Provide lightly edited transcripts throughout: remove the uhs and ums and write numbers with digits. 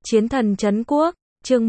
Chiến thần trấn quốc, chương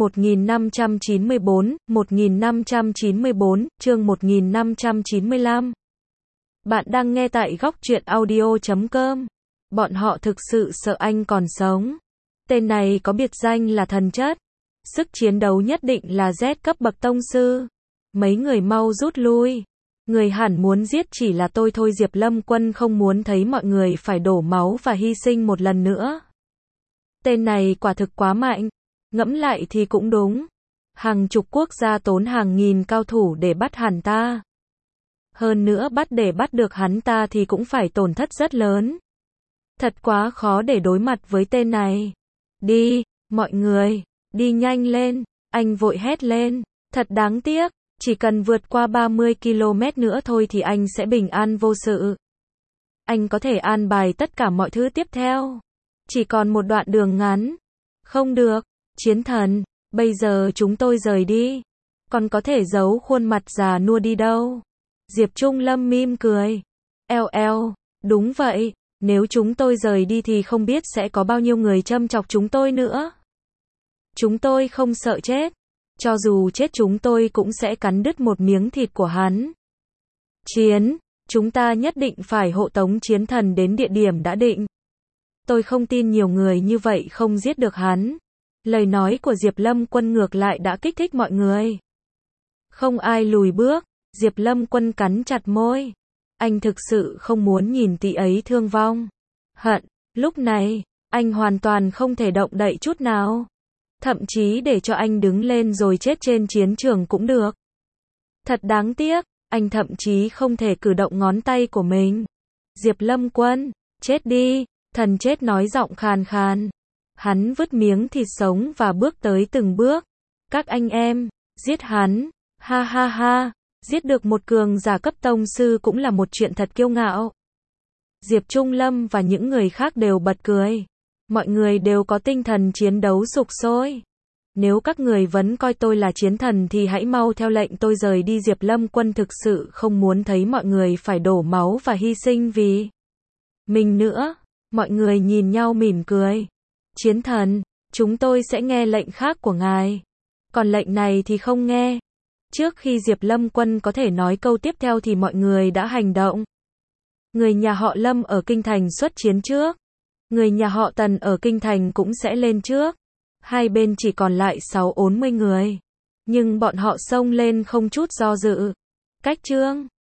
1594, chương 1595. Bạn đang nghe tại góc truyện audio.com. Bọn họ thực sự sợ anh còn sống. Tên này có biệt danh là thần chất. Sức chiến đấu nhất định là Z cấp bậc tông sư. Mấy người mau rút lui. Người hẳn muốn giết chỉ là tôi thôi. Diệp Lâm Quân không muốn thấy mọi người phải đổ máu và hy sinh một lần nữa. Tên này quả thực quá mạnh. Ngẫm lại thì cũng đúng. Hàng chục quốc gia tốn hàng nghìn cao thủ để bắt hắn ta. Hơn nữa để bắt được hắn ta thì cũng phải tổn thất rất lớn. Thật quá khó để đối mặt với tên này. Đi, mọi người, đi nhanh lên, anh vội hét lên. Thật đáng tiếc, chỉ cần vượt qua 30 km nữa thôi thì anh sẽ bình an vô sự. Anh có thể an bài tất cả mọi thứ tiếp theo. Chỉ còn một đoạn đường ngắn. Không được, chiến thần, bây giờ chúng tôi rời đi. Còn có thể giấu khuôn mặt già nua đi đâu. Diệp Trung Lâm mỉm cười. Đúng vậy, nếu chúng tôi rời đi thì không biết sẽ có bao nhiêu người châm chọc chúng tôi nữa. Chúng tôi không sợ chết. Cho dù chết chúng tôi cũng sẽ cắn đứt một miếng thịt của hắn. Chúng ta nhất định phải hộ tống chiến thần đến địa điểm đã định. Tôi không tin nhiều người như vậy không giết được hắn. Lời nói của Diệp Lâm Quân ngược lại đã kích thích mọi người. Không ai lùi bước, Diệp Lâm Quân cắn chặt môi. Anh thực sự không muốn nhìn tỷ ấy thương vong. Lúc này, anh hoàn toàn không thể động đậy chút nào. Thậm chí để cho anh đứng lên rồi chết trên chiến trường cũng được. Thật đáng tiếc, anh thậm chí không thể cử động ngón tay của mình. Diệp Lâm Quân, chết đi, thần chết nói giọng khàn khàn. Hắn vứt miếng thịt sống và bước tới từng bước. Các anh em, giết hắn, ha ha ha, giết được một cường giả cấp tông sư cũng là một chuyện thật kiêu ngạo. Diệp Trung Lâm và những người khác đều bật cười. Mọi người đều có tinh thần chiến đấu sục sôi. Nếu các người vẫn coi tôi là chiến thần thì hãy mau theo lệnh tôi rời đi. Diệp Lâm Quân thực sự không muốn thấy mọi người phải đổ máu và hy sinh vì mình nữa. Mọi người nhìn nhau mỉm cười. Chiến thần, chúng tôi sẽ nghe lệnh khác của ngài. Còn lệnh này thì không nghe. Trước khi Diệp Lâm Quân có thể nói câu tiếp theo thì mọi người đã hành động. Người nhà họ Lâm ở Kinh Thành xuất chiến trước. Người nhà họ Tần ở Kinh Thành cũng sẽ lên trước. Hai bên chỉ còn lại 60 người. Nhưng bọn họ xông lên không chút do dự. Cách chương